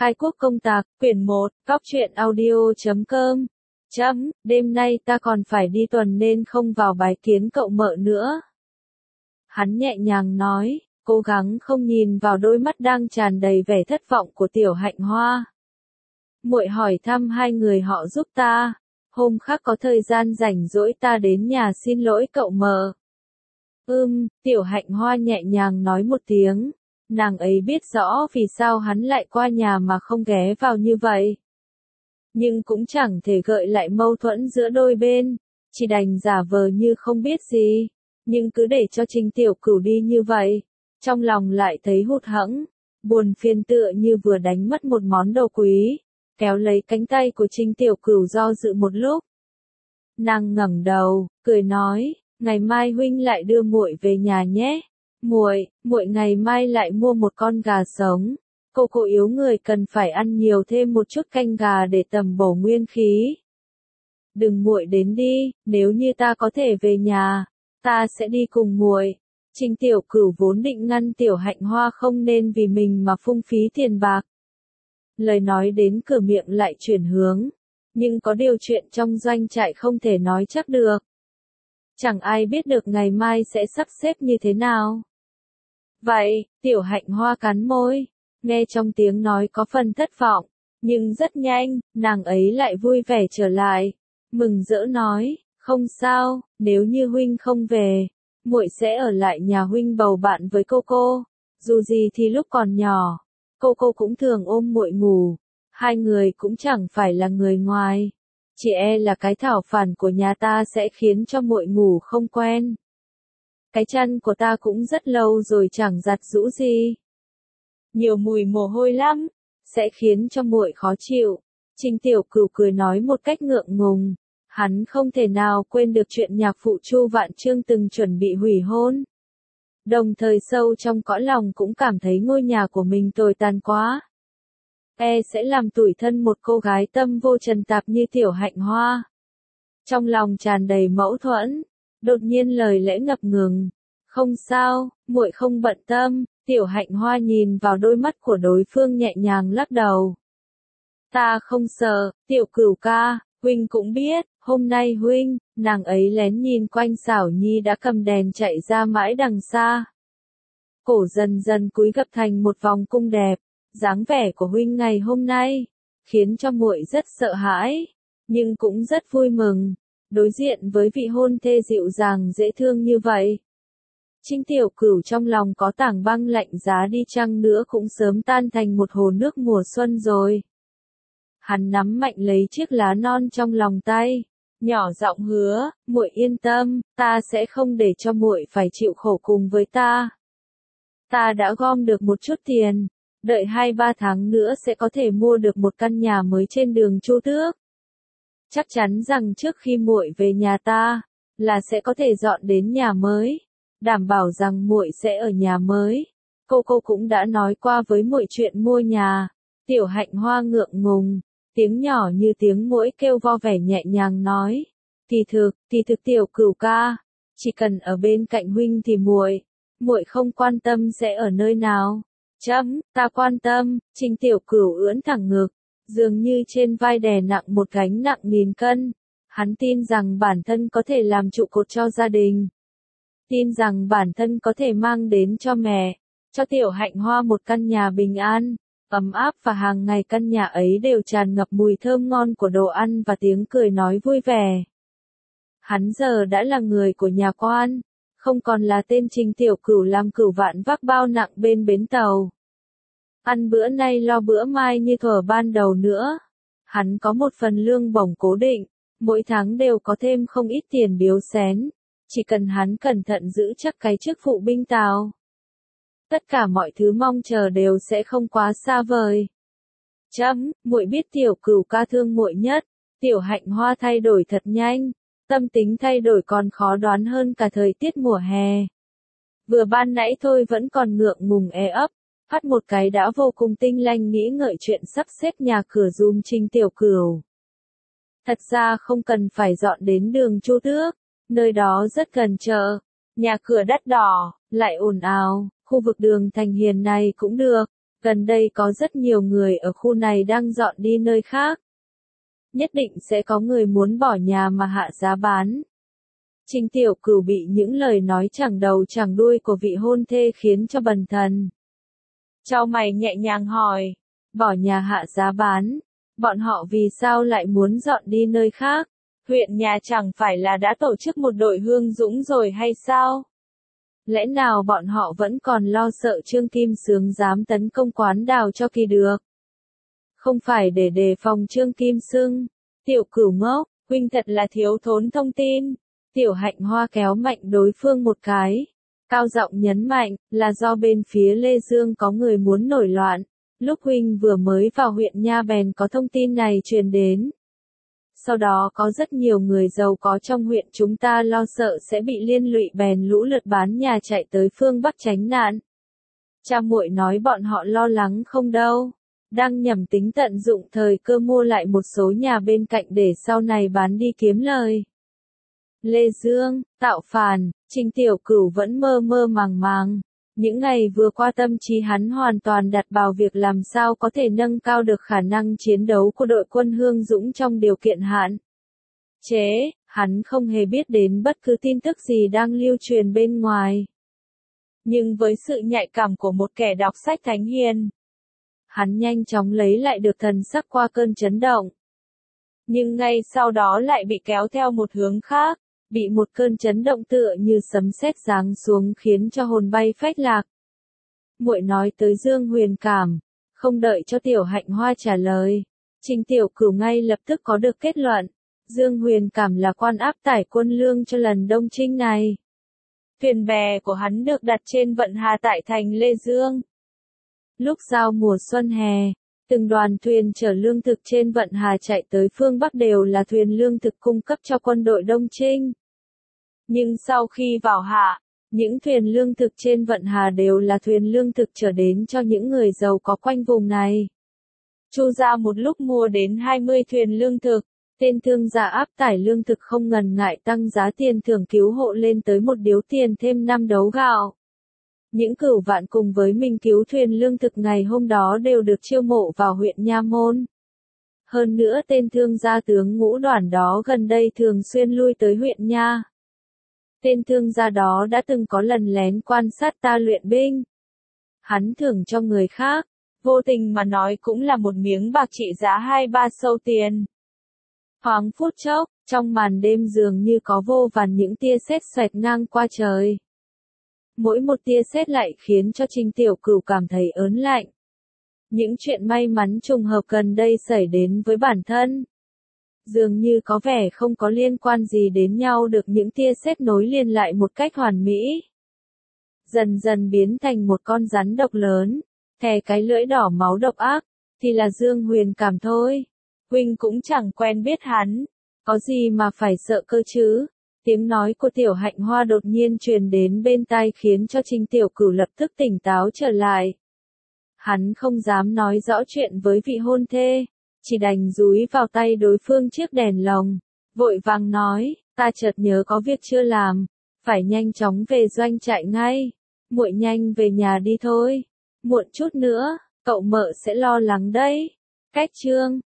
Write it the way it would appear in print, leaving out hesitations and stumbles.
Khai quốc công tạc, quyển 1, Cóc truyện audio.com. Đêm nay ta còn phải đi tuần nên không vào bái kiến cậu mợ nữa. Hắn nhẹ nhàng nói, cố gắng không nhìn vào đôi mắt đang tràn đầy vẻ thất vọng của Tiểu Hạnh Hoa. Muội hỏi thăm hai người họ giúp ta, hôm khác có thời gian rảnh rỗi ta đến nhà xin lỗi cậu mợ. Tiểu Hạnh Hoa nhẹ nhàng nói một tiếng. Nàng ấy biết rõ vì sao hắn lại qua nhà mà không ghé vào như vậy. Nhưng cũng chẳng thể gợi lại mâu thuẫn giữa đôi bên, chỉ đành giả vờ như không biết gì. Nhưng cứ để cho Trình Tiểu Cửu đi như vậy, trong lòng lại thấy hụt hẫng, buồn phiền tựa như vừa đánh mất một món đồ quý, kéo lấy cánh tay của Trình Tiểu Cửu do dự một lúc. Nàng ngẩng đầu, cười nói, ngày mai huynh lại đưa muội về nhà nhé. Muội ngày mai lại mua một con gà sống. Cô yếu người cần phải ăn nhiều thêm một chút canh gà để tầm bổ nguyên khí. Đừng muội đến đi, nếu như ta có thể về nhà, ta sẽ đi cùng muội. Trình Tiểu Cửu vốn định ngăn Tiểu Hạnh Hoa không nên vì mình mà phung phí tiền bạc. Lời nói đến cửa miệng lại chuyển hướng, nhưng có điều chuyện trong doanh trại không thể nói chắc được. Chẳng ai biết được ngày mai sẽ sắp xếp như thế nào. Vậy, Tiểu Hạnh Hoa cắn môi, nghe trong tiếng nói có phần thất vọng, nhưng rất nhanh, nàng ấy lại vui vẻ trở lại, mừng rỡ nói, không sao, nếu như huynh không về, muội sẽ ở lại nhà huynh bầu bạn với cô. Dù gì thì lúc còn nhỏ, cô cũng thường ôm muội ngủ, hai người cũng chẳng phải là người ngoài, chỉ là cái thảo phản của nhà ta sẽ khiến cho muội ngủ không quen. Cái chăn của ta cũng rất lâu rồi chẳng giặt giũ gì. Nhiều mùi mồ hôi lắm, sẽ khiến cho muội khó chịu. Trình Tiểu Cửu cười nói một cách ngượng ngùng. Hắn không thể nào quên được chuyện nhạc phụ Chu Vạn Chương từng chuẩn bị hủy hôn. Đồng thời sâu trong cõi lòng cũng cảm thấy ngôi nhà của mình tồi tàn quá. Sẽ làm tủi thân một cô gái tâm vô trần tạp như Tiểu Hạnh Hoa. Trong lòng tràn đầy mâu thuẫn. Đột nhiên lời lẽ ngập ngừng. Không sao, muội không bận tâm. Tiểu Hạnh Hoa nhìn vào đôi mắt của đối phương nhẹ nhàng lắc đầu. Ta không sợ, Tiểu Cửu ca, huynh cũng biết, hôm nay huynh, nàng ấy lén nhìn quanh Xảo Nhi đã cầm đèn chạy ra mãi đằng xa. Cổ dần dần cúi gập thành một vòng cung đẹp, dáng vẻ của huynh ngày hôm nay, khiến cho muội rất sợ hãi, nhưng cũng rất vui mừng. Đối diện với vị hôn thê dịu dàng dễ thương như vậy. Trình Tiểu Cửu trong lòng có tảng băng lạnh giá đi chăng nữa cũng sớm tan thành một hồ nước mùa xuân rồi. Hắn nắm mạnh lấy chiếc lá non trong lòng tay, nhỏ giọng hứa, muội yên tâm, ta sẽ không để cho muội phải chịu khổ cùng với ta. Ta đã gom được một chút tiền, đợi 2-3 tháng nữa sẽ có thể mua được một căn nhà mới trên đường Chu Tước. Chắc chắn rằng trước khi muội về nhà ta, là sẽ có thể dọn đến nhà mới, đảm bảo rằng muội sẽ ở nhà mới. Cô cũng đã nói qua với muội chuyện mua nhà. Tiểu Hạnh Hoa ngượng ngùng, tiếng nhỏ như tiếng muỗi kêu vo vẻ nhẹ nhàng nói, kỳ thực Tiểu Cửu ca, chỉ cần ở bên cạnh huynh thì muội không quan tâm sẽ ở nơi nào. Ta quan tâm. Trình Tiểu Cửu ưỡn thẳng ngực, dường như trên vai đè nặng một gánh nặng 1000 cân. Hắn tin rằng bản thân có thể làm trụ cột cho gia đình. Tin rằng bản thân có thể mang đến cho mẹ, cho Tiểu Hạnh Hoa một căn nhà bình an, ấm áp và hàng ngày căn nhà ấy đều tràn ngập mùi thơm ngon của đồ ăn và tiếng cười nói vui vẻ. Hắn giờ đã là người của nhà quan, không còn là tên Trình Tiểu Cửu làm cửu vạn vác bao nặng bên bến tàu. Ăn bữa nay lo bữa mai như thuở ban đầu nữa. Hắn có một phần lương bổng cố định, mỗi tháng đều có thêm không ít tiền biếu xén, chỉ cần hắn cẩn thận giữ chắc cái chức phụ binh tàu. Tất cả mọi thứ mong chờ đều sẽ không quá xa vời. Muội biết Tiểu Cửu ca thương muội nhất. Tiểu Hạnh Hoa thay đổi thật nhanh, tâm tính thay đổi còn khó đoán hơn cả thời tiết mùa hè. Vừa ban nãy thôi vẫn còn ngượng ngùng ấp, phát một cái đã vô cùng tinh lanh nghĩ ngợi chuyện sắp xếp nhà cửa dùm Trình Tiểu Cửu. Thật ra không cần phải dọn đến đường Chu Tước, nơi đó rất gần chợ, nhà cửa đắt đỏ, lại ồn ào, khu vực đường Thành Hiền này cũng được, Gần đây có rất nhiều người ở khu này đang dọn đi nơi khác. Nhất định sẽ có người muốn bỏ nhà mà hạ giá bán. Trình Tiểu Cửu bị những lời nói chẳng đầu chẳng đuôi của vị hôn thê khiến cho bần thần. Chau mày nhẹ nhàng hỏi, bỏ nhà hạ giá bán, bọn họ vì sao lại muốn dọn đi nơi khác? Huyện nhà chẳng phải là đã tổ chức một đội hương dũng rồi hay sao? Lẽ nào bọn họ vẫn còn lo sợ Trương Kim Xướng dám tấn công quán đào cho kỳ được? Không phải để đề phòng Trương Kim Xưng. Tiểu Cửu ngốc, huynh thật là thiếu thốn thông tin. Tiểu Hạnh Hoa kéo mạnh đối phương một cái. Cao giọng nhấn mạnh, là do bên phía Lê Dương có người muốn nổi loạn. Lúc huynh vừa mới vào huyện Nha bèn có thông tin này truyền đến. Sau đó có rất nhiều người giàu có trong huyện chúng ta lo sợ sẽ bị liên lụy bèn lũ lượt bán nhà chạy tới phương Bắc tránh nạn. Cha muội nói bọn họ lo lắng không đâu. Đang nhầm tính tận dụng thời cơ mua lại một số nhà bên cạnh để sau này bán đi kiếm lời. Lê Dương, tạo phản, Trình Tiểu Cửu vẫn mơ mơ màng màng. Những ngày vừa qua tâm trí hắn hoàn toàn đặt vào việc làm sao có thể nâng cao được khả năng chiến đấu của đội quân Hương Dũng trong điều kiện hạn chế, hắn không hề biết đến bất cứ tin tức gì đang lưu truyền bên ngoài. Nhưng với sự nhạy cảm của một kẻ đọc sách thánh hiền, hắn nhanh chóng lấy lại được thần sắc qua cơn chấn động. Nhưng ngay sau đó lại bị kéo theo một hướng khác. Bị một cơn chấn động tựa như sấm sét giáng xuống khiến cho hồn bay phách lạc. Muội nói tới Dương Huyền Cảm, không đợi cho Tiểu Hạnh Hoa trả lời, Trình Tiểu Cửu ngay lập tức có được kết luận, Dương Huyền Cảm là quan áp tải quân lương cho lần đông chinh này. Thuyền bè của hắn được đặt trên vận hà tại thành Lê Dương. Lúc giao mùa xuân hè, từng đoàn thuyền chở lương thực trên vận hà chạy tới phương Bắc đều là thuyền lương thực cung cấp cho quân đội đông chinh. Nhưng sau khi vào hạ, những thuyền lương thực trên vận hà đều là thuyền lương thực chở đến cho những người giàu có quanh vùng này. Chu gia một lúc mua đến 20 thuyền lương thực, tên thương gia áp tải lương thực không ngần ngại tăng giá tiền thưởng cứu hộ lên tới một điếu tiền thêm 5 đấu gạo. Những cửu vạn cùng với mình cứu thuyền lương thực ngày hôm đó đều được chiêu mộ vào huyện Nha Môn. Hơn nữa tên thương gia tướng Ngũ Đoản đó gần đây thường xuyên lui tới huyện Nha. Tên thương gia đó đã từng có lần lén quan sát ta luyện binh. Hắn thưởng cho người khác, vô tình mà nói cũng là một miếng bạc trị giá 2-3 sâu tiền. Thoáng phút chốc, trong màn đêm dường như có vô vàn những tia sét xoẹt ngang qua trời. Mỗi một tia sét lại khiến cho Trình Tiểu Cửu cảm thấy ớn lạnh. Những chuyện may mắn trùng hợp gần đây xảy đến với bản thân. Dường như có vẻ không có liên quan gì đến nhau được những tia sét nối liền lại một cách hoàn mỹ. Dần dần biến thành một con rắn độc lớn, thè cái lưỡi đỏ máu độc ác, thì là Dương Huyền Cảm thôi. Huynh cũng chẳng quen biết hắn, có gì mà phải sợ cơ chứ. Tiếng nói của Tiểu Hạnh Hoa đột nhiên truyền đến bên tai khiến cho Trình Tiểu Cửu lập tức tỉnh táo trở lại. Hắn không dám nói rõ chuyện với vị hôn thê, chỉ đành dúi vào tay đối phương chiếc đèn lồng, vội vàng nói, ta chợt nhớ có việc chưa làm, phải nhanh chóng về doanh trại ngay, muội nhanh về nhà đi thôi, muộn chút nữa, cậu mợ sẽ lo lắng đấy. Cách chương